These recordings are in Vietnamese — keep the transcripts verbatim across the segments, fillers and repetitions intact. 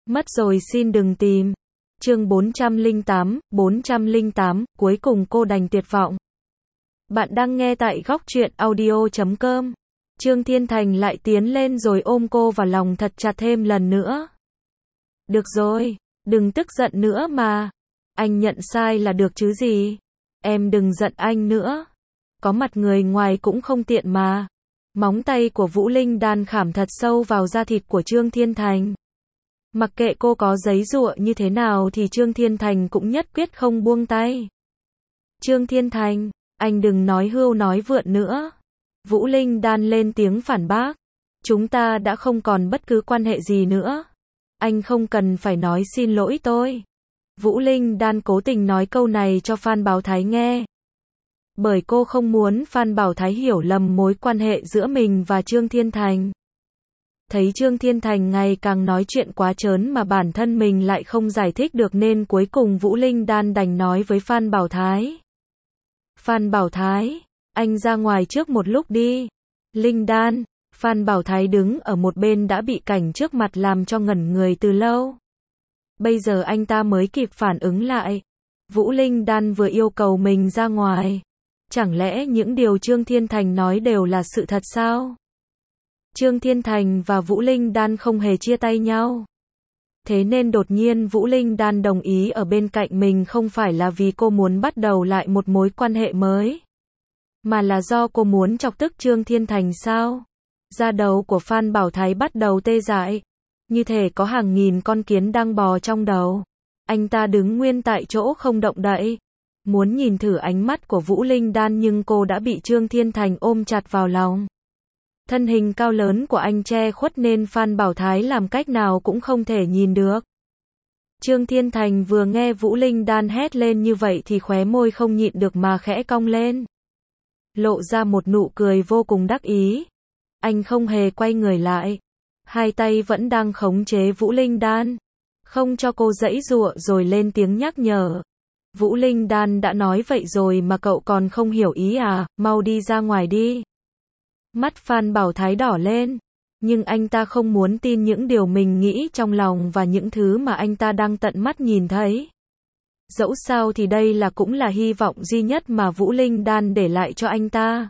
Mất rồi xin đừng tìm. Chương bốn trăm lẻ tám, bốn trăm lẻ tám, cuối cùng cô đành tuyệt vọng. Bạn đang nghe tại góc truyện audio chấm com. Trương Thiên Thành lại tiến lên rồi ôm cô vào lòng thật chặt thêm lần nữa. Được rồi, đừng tức giận nữa mà. Anh nhận sai là được chứ gì. Em đừng giận anh nữa. Có mặt người ngoài cũng không tiện mà. Móng tay của Vũ Linh đan khảm thật sâu vào da thịt của Trương Thiên Thành. Mặc kệ cô có giấy giụa như thế nào thì Trương Thiên Thành cũng nhất quyết không buông tay. Trương Thiên Thành, anh đừng nói hưu nói vượn nữa. Vũ Linh đan lên tiếng phản bác. Chúng ta đã không còn bất cứ quan hệ gì nữa. Anh không cần phải nói xin lỗi tôi. Vũ Linh đan cố tình nói câu này cho Phan Bảo Thái nghe. Bởi cô không muốn Phan Bảo Thái hiểu lầm mối quan hệ giữa mình và Trương Thiên Thành. Thấy Trương Thiên Thành ngày càng nói chuyện quá trớn mà bản thân mình lại không giải thích được nên cuối cùng Vũ Linh đan đành nói với Phan Bảo Thái. Phan Bảo Thái, anh ra ngoài trước một lúc đi. Linh đan, Phan Bảo Thái đứng ở một bên đã bị cảnh trước mặt làm cho ngẩn người từ lâu. Bây giờ anh ta mới kịp phản ứng lại. Vũ Linh đan vừa yêu cầu mình ra ngoài. Chẳng lẽ những điều Trương Thiên Thành nói đều là sự thật sao? Trương Thiên Thành và Vũ Linh đan không hề chia tay nhau. Thế nên đột nhiên Vũ Linh đan đồng ý ở bên cạnh mình không phải là vì cô muốn bắt đầu lại một mối quan hệ mới. Mà là do cô muốn chọc tức Trương Thiên Thành sao? Da đầu của Phan Bảo Thái bắt đầu tê dại. Như thể có hàng nghìn con kiến đang bò trong đầu. Anh ta đứng nguyên tại chỗ không động đậy. Muốn nhìn thử ánh mắt của Vũ Linh đan nhưng cô đã bị Trương Thiên Thành ôm chặt vào lòng. Thân hình cao lớn của anh che khuất nên Phan Bảo Thái làm cách nào cũng không thể nhìn được. Trương Thiên Thành vừa nghe Vũ Linh đan hét lên như vậy thì khóe môi không nhịn được mà khẽ cong lên. Lộ ra một nụ cười vô cùng đắc ý. Anh không hề quay người lại. Hai tay vẫn đang khống chế Vũ Linh đan. Không cho cô giãy giụa rồi lên tiếng nhắc nhở. Vũ Linh đan đã nói vậy rồi mà cậu còn không hiểu ý à, mau đi ra ngoài đi. Mắt Phan Bảo Thái đỏ lên. Nhưng anh ta không muốn tin những điều mình nghĩ trong lòng và những thứ mà anh ta đang tận mắt nhìn thấy. Dẫu sao thì đây là cũng là hy vọng duy nhất mà Vũ Linh đan để lại cho anh ta.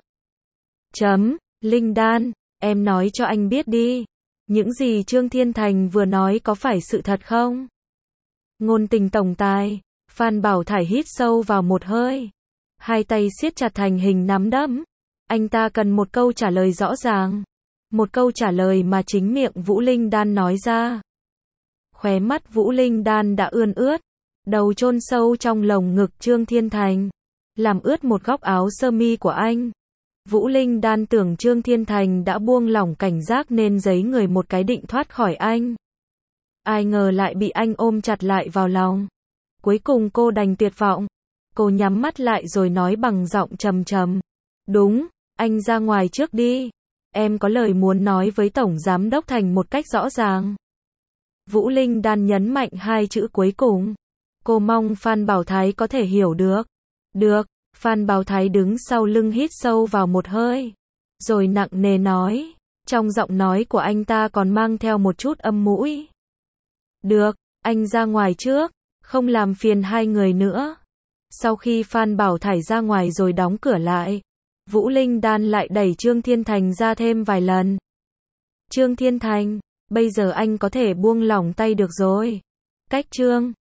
Chấm, Linh đan, em nói cho anh biết đi. Những gì Trương Thiên Thành vừa nói có phải sự thật không? Ngôn tình tổng tài, Phan Bảo Thái hít sâu vào một hơi. Hai tay siết chặt thành hình nắm đấm. Anh ta cần một câu trả lời rõ ràng. Một câu trả lời mà chính miệng Vũ Linh đan nói ra. Khóe mắt Vũ Linh đan đã ươn ướt. Đầu chôn sâu trong lồng ngực Trương Thiên Thành. Làm ướt một góc áo sơ mi của anh. Vũ Linh đan tưởng Trương Thiên Thành đã buông lỏng cảnh giác nên giấy người một cái định thoát khỏi anh. Ai ngờ lại bị anh ôm chặt lại vào lòng. Cuối cùng cô đành tuyệt vọng. Cô nhắm mắt lại rồi nói bằng giọng trầm trầm. Đúng, anh ra ngoài trước đi. Em có lời muốn nói với Tổng Giám Đốc Thành một cách rõ ràng. Vũ Linh đan nhấn mạnh hai chữ cuối cùng. Cô mong Phan Bảo Thái có thể hiểu được. Được, Phan Bảo Thái đứng sau lưng hít sâu vào một hơi. Rồi nặng nề nói. Trong giọng nói của anh ta còn mang theo một chút âm mũi. Được, anh ra ngoài trước. Không làm phiền hai người nữa. Sau khi Phan Bảo Thái ra ngoài rồi đóng cửa lại. Vũ Linh đan lại đẩy Trương Thiên Thành ra thêm vài lần. Trương Thiên Thành, bây giờ anh có thể buông lỏng tay được rồi. Cách Trương